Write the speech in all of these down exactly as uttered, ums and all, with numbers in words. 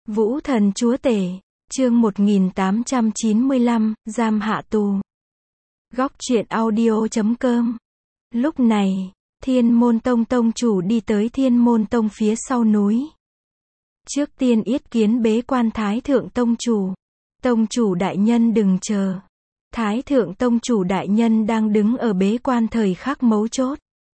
Vũ thần chúa tể, chương một nghìn tám trăm chín mươi lăm, giam hạ tù. Góc truyện audio chấm com. Lúc này, Thiên Môn Tông tông chủ đi tới Thiên Môn Tông phía sau núi. Trước tiên yết kiến bế quan Thái Thượng Tông chủ. Tông chủ đại nhân đừng chờ. Thái Thượng Tông chủ đại nhân đang đứng ở bế quan thời khắc mấu chốt.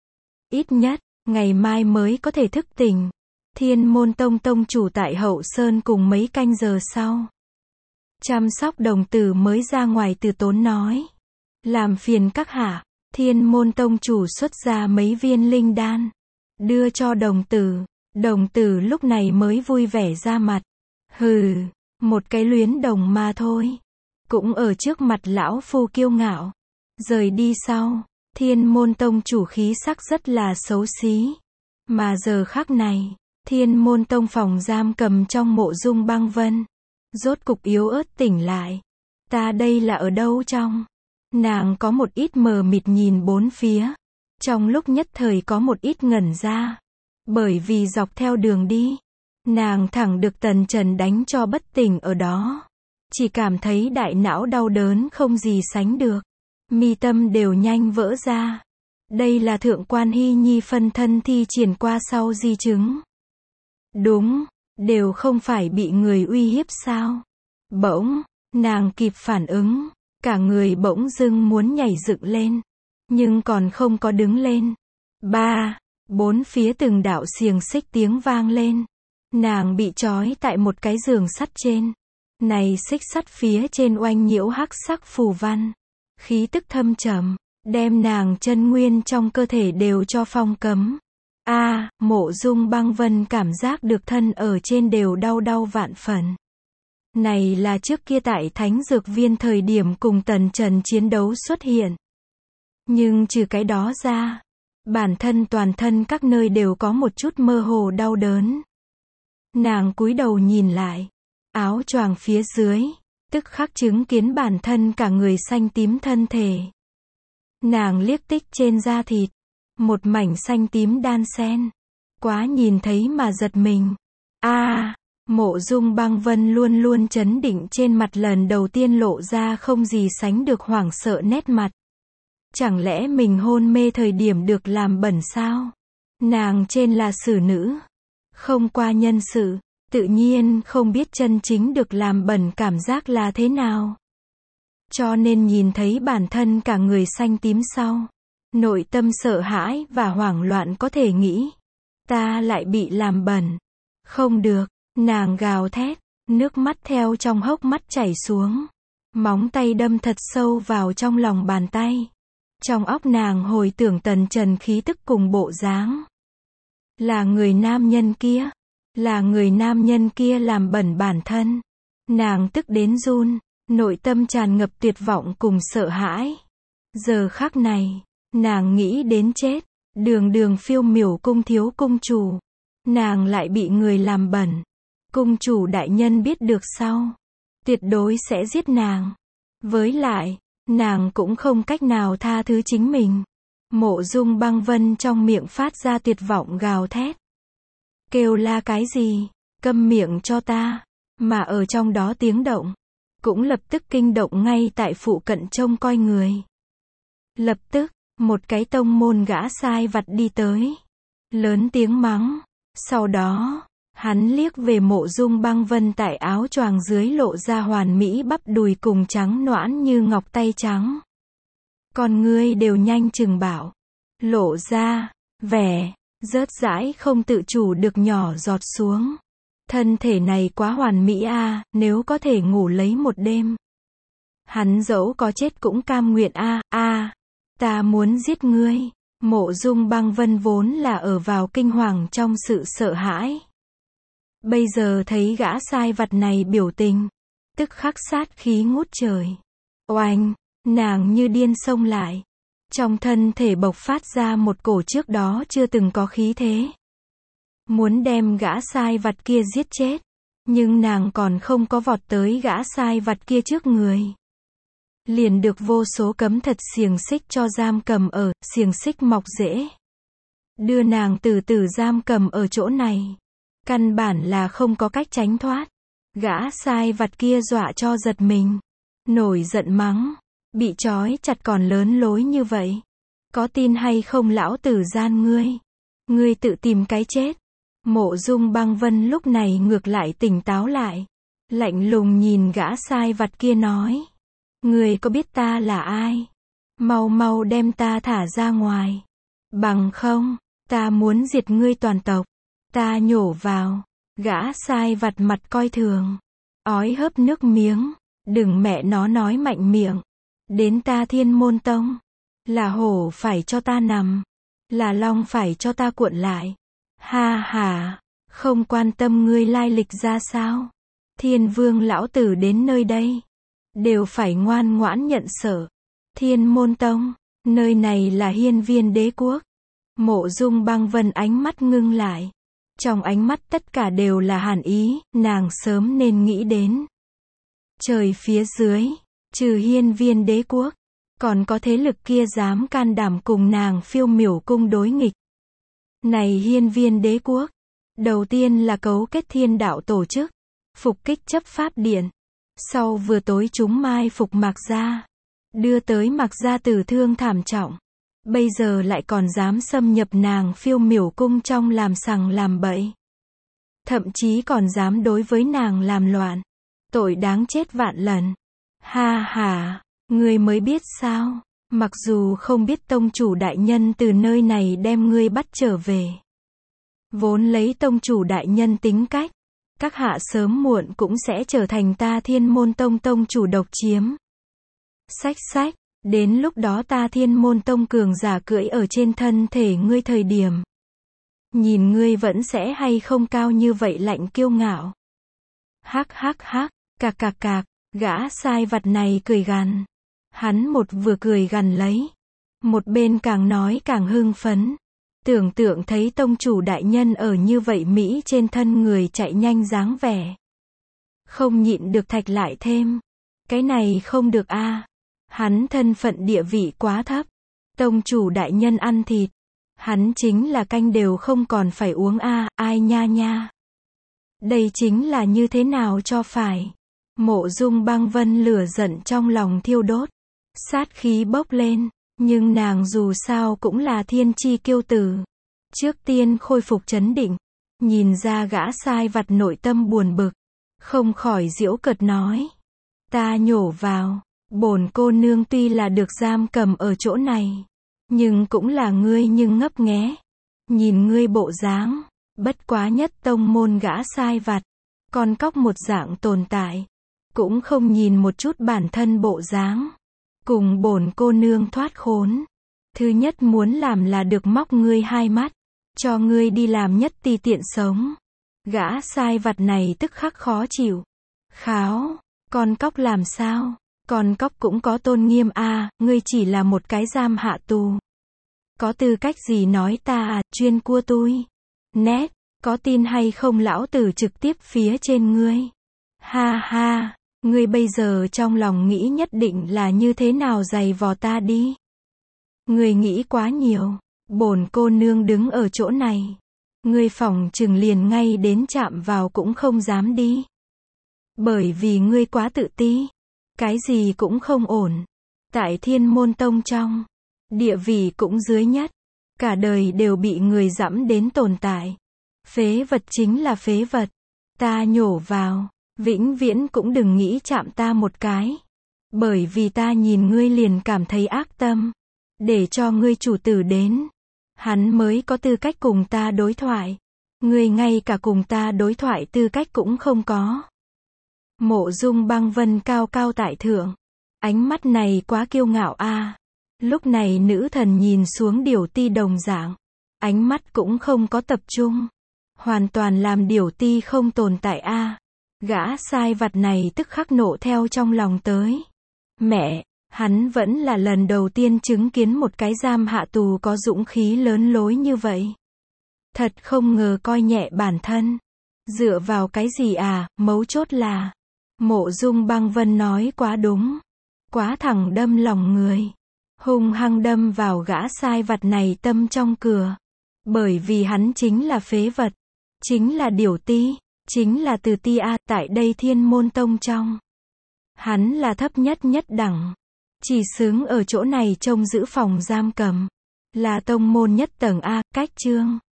Ít nhất, ngày mai mới có thể thức tỉnh. Thiên Môn Tông tông chủ tại Hậu Sơn cùng mấy canh giờ sau. Chăm sóc đồng tử mới ra ngoài từ tốn nói. Làm phiền các hạ. Thiên Môn Tông chủ xuất ra mấy viên linh đan. Đưa cho đồng tử. Đồng tử lúc này mới vui vẻ ra mặt. Hừ, một cái luyến đồng mà thôi. Cũng ở trước mặt lão phu kiêu ngạo. Rời đi sau, Thiên Môn Tông chủ khí sắc rất là xấu xí. Mà giờ khắc này, Thiên Môn Tông phòng giam cầm trong Mộ Dung Băng Vân. Rốt cục yếu ớt tỉnh lại. Ta đây là ở đâu trong? Nàng có một ít mờ mịt nhìn bốn phía. Trong lúc nhất thời có một ít ngẩn ra. Bởi vì dọc theo đường đi, nàng thẳng được Tần Trần đánh cho bất tỉnh ở đó. Chỉ cảm thấy đại não đau đớn không gì sánh được. Mi tâm đều nhanh vỡ ra. Đây là Thượng Quan Hy Nhi phân thân thi triển qua sau di chứng. Đúng, đều không phải bị người uy hiếp sao? Bỗng, nàng kịp phản ứng, cả người bỗng dưng muốn nhảy dựng lên, nhưng còn không có đứng lên. Ba, bốn phía từng đạo xiềng xích tiếng vang lên. Nàng bị trói tại một cái giường sắt trên. Này xích sắt phía trên oanh nhiễu hắc sắc phù văn, khí tức thâm trầm, đem nàng chân nguyên trong cơ thể đều cho phong cấm. A, à, Mộ Dung Băng Vân cảm giác được thân ở trên đều đau đau vạn phần. Này là trước kia tại Thánh Dược Viên thời điểm cùng Tần Trần chiến đấu xuất hiện. Nhưng trừ cái đó ra, bản thân toàn thân các nơi đều có một chút mơ hồ đau đớn. Nàng cúi đầu nhìn lại, áo choàng phía dưới, tức khắc chứng kiến bản thân cả người xanh tím thân thể. Nàng liếc tích trên da thịt, một mảnh xanh tím đan xen. Quá nhìn thấy mà giật mình. A, à, Mộ Dung Băng Vân luôn luôn trấn định trên mặt lần đầu tiên lộ ra không gì sánh được hoảng sợ nét mặt. Chẳng lẽ mình hôn mê thời điểm được làm bẩn sao? Nàng trên là xử nữ, không qua nhân sự, tự nhiên không biết chân chính được làm bẩn cảm giác là thế nào. Cho nên nhìn thấy bản thân cả người xanh tím sau, nội tâm sợ hãi và hoảng loạn có thể nghĩ. Ta lại bị làm bẩn. Không được, nàng gào thét, nước mắt theo trong hốc mắt chảy xuống. Móng tay đâm thật sâu vào trong lòng bàn tay. Trong óc nàng hồi tưởng Tần Trần khí tức cùng bộ dáng. Là người nam nhân kia. Là người nam nhân kia làm bẩn bản thân. Nàng tức đến run, nội tâm tràn ngập tuyệt vọng cùng sợ hãi. Giờ khắc này, nàng nghĩ đến chết. Đường đường phiêu miểu cung thiếu cung chủ, nàng lại bị người làm bẩn. Cung chủ đại nhân biết được sau, tuyệt đối sẽ giết nàng. Với lại, nàng cũng không cách nào tha thứ chính mình. Mộ Dung Băng Vân trong miệng phát ra tuyệt vọng gào thét. Kêu la cái gì? Câm miệng cho ta. Mà ở trong đó tiếng động, cũng lập tức kinh động ngay tại phụ cận trông coi người. Lập tức, một cái tông môn gã sai vặt đi tới. Lớn tiếng mắng. Sau đó, hắn liếc về Mộ Dung Băng Vân tại áo choàng dưới lộ ra hoàn mỹ bắp đùi cùng trắng nõn như ngọc tay trắng. Con ngươi đều nhanh chừng bảo. Lộ ra, vẻ, rớt rãi không tự chủ được nhỏ giọt xuống. Thân thể này quá hoàn mỹ a, à, nếu có thể ngủ lấy một đêm. Hắn dẫu có chết cũng cam nguyện a, à, a. À. Ta muốn giết ngươi. Mộ Dung Băng Vân vốn là ở vào kinh hoàng trong sự sợ hãi. Bây giờ thấy gã sai vặt này biểu tình, tức khắc sát khí ngút trời. Oanh, nàng như điên xông lại. Trong thân thể bộc phát ra một cổ trước đó chưa từng có khí thế. Muốn đem gã sai vặt kia giết chết. Nhưng nàng còn không có vọt tới gã sai vặt kia trước người. Liền được vô số cấm thật xiềng xích cho giam cầm ở, xiềng xích mọc rễ. Đưa nàng từ từ giam cầm ở chỗ này. Căn bản là không có cách tránh thoát. Gã sai vặt kia dọa cho giật mình. Nổi giận mắng. Bị trói chặt còn lớn lối như vậy. Có tin hay không lão tử gian ngươi. Ngươi tự tìm cái chết. Mộ Dung Băng Vân lúc này ngược lại tỉnh táo lại. Lạnh lùng nhìn gã sai vặt kia nói. Ngươi có biết ta là ai? Mau mau đem ta thả ra ngoài. Bằng không, ta muốn diệt ngươi toàn tộc. Ta nhổ vào. Gã sai vặt mặt coi thường. Ói hớp nước miếng. Đừng mẹ nó nói mạnh miệng. Đến ta Thiên Môn Tông. Là hổ phải cho ta nằm. Là long phải cho ta cuộn lại. Ha ha, không quan tâm ngươi lai lịch ra sao. Thiên Vương lão tử đến nơi đây. Đều phải ngoan ngoãn nhận sợ. Thiên Môn Tông, nơi này là hiên viên đế quốc. Mộ Dung Băng Vân ánh mắt ngưng lại. Trong ánh mắt tất cả đều là hàn ý, nàng sớm nên nghĩ đến. Trời phía dưới, trừ hiên viên đế quốc, còn có thế lực kia dám can đảm cùng nàng Phiêu Miểu cung đối nghịch. Này hiên viên đế quốc, đầu tiên là cấu kết thiên đạo tổ chức, phục kích chấp pháp điện. Sau vừa tối chúng mai phục Mạc Gia, đưa tới Mạc Gia tử thương thảm trọng. Bây giờ lại còn dám xâm nhập nàng Phiêu Miểu cung trong làm sằng làm bậy. Thậm chí còn dám đối với nàng làm loạn. Tội đáng chết vạn lần. Ha ha, ngươi mới biết sao? Mặc dù không biết tông chủ đại nhân từ nơi này đem ngươi bắt trở về. Vốn lấy tông chủ đại nhân tính cách, các hạ sớm muộn cũng sẽ trở thành ta Thiên Môn Tông tông chủ độc chiếm. Xách xách, đến lúc đó ta Thiên Môn Tông cường giả cưỡi ở trên thân thể ngươi thời điểm. Nhìn ngươi vẫn sẽ hay không cao như vậy lạnh kiêu ngạo. Hắc hắc hắc, cạc cạc cạc, gã sai vặt này cười gằn. Hắn một vừa cười gằn lấy, một bên càng nói càng hưng phấn. Tưởng tượng thấy tông chủ đại nhân ở như vậy Mỹ trên thân người chạy nhanh dáng vẻ. Không nhịn được thạch lại thêm. Cái này không được a. Hắn thân phận địa vị quá thấp. Tông chủ đại nhân ăn thịt. Hắn chính là canh đều không còn phải uống a, ai nha nha. Đây chính là như thế nào cho phải. Mộ Dung Băng Vân lửa giận trong lòng thiêu đốt. Sát khí bốc lên. Nhưng nàng dù sao cũng là thiên chi kiêu tử. Trước tiên khôi phục trấn định. Nhìn ra gã sai vặt nội tâm buồn bực. Không khỏi giễu cợt nói. Ta nhổ vào. Bổn cô nương tuy là được giam cầm ở chỗ này. Nhưng cũng là ngươi nhưng ngấp nghé. Nhìn ngươi bộ dáng. Bất quá nhất tông môn gã sai vặt. Con cóc một dạng tồn tại. Cũng không nhìn một chút bản thân bộ dáng. Cùng bổn cô nương thoát khốn. Thứ nhất muốn làm là được móc ngươi hai mắt. Cho ngươi đi làm nhất ti tiện sống. Gã sai vặt này tức khắc khó chịu. Kháo, con cóc làm sao? Con cóc cũng có tôn nghiêm a, à, ngươi chỉ là một cái giam hạ tù. Có tư cách gì nói ta à, chuyên cua tui. Nét, có tin hay không lão tử trực tiếp phía trên ngươi. Ha ha. Ngươi bây giờ trong lòng nghĩ nhất định là như thế nào giày vò ta đi. Ngươi nghĩ quá nhiều. Bổn cô nương đứng ở chỗ này. Ngươi phỏng chừng liền ngay đến chạm vào cũng không dám đi. Bởi vì ngươi quá tự ti. Cái gì cũng không ổn. Tại Thiên Môn Tông trong. Địa vị cũng dưới nhất. Cả đời đều bị người dẫm đến tồn tại. Phế vật chính là phế vật. Ta nhổ vào. Vĩnh viễn cũng đừng nghĩ chạm ta một cái. Bởi vì ta nhìn ngươi liền cảm thấy ác tâm. Để cho ngươi chủ tử đến. Hắn mới có tư cách cùng ta đối thoại. Ngươi ngay cả cùng ta đối thoại tư cách cũng không có. Mộ Dung Băng Vân cao cao tại thượng. Ánh mắt này quá kiêu ngạo a. À. Lúc này nữ thần nhìn xuống Điểu Ti đồng dạng. Ánh mắt cũng không có tập trung. Hoàn toàn làm Điểu Ti không tồn tại a. À. Gã sai vặt này tức khắc nộ theo trong lòng tới. Mẹ, hắn vẫn là lần đầu tiên chứng kiến một cái giam hạ tù có dũng khí lớn lối như vậy. Thật không ngờ coi nhẹ bản thân. Dựa vào cái gì à, mấu chốt là. Mộ Dung Băng Vân nói quá đúng. Quá thẳng đâm lòng người. Hung hăng đâm vào gã sai vặt này tâm trong cửa. Bởi vì hắn chính là phế vật. Chính là Điểu Ti. chính là Từ Ti A, tại đây Thiên Môn Tông trong. Hắn là thấp nhất nhất đẳng. Chỉ xứng ở chỗ này trông giữ phòng giam cầm. Là tông môn nhất tầng A, cách chương.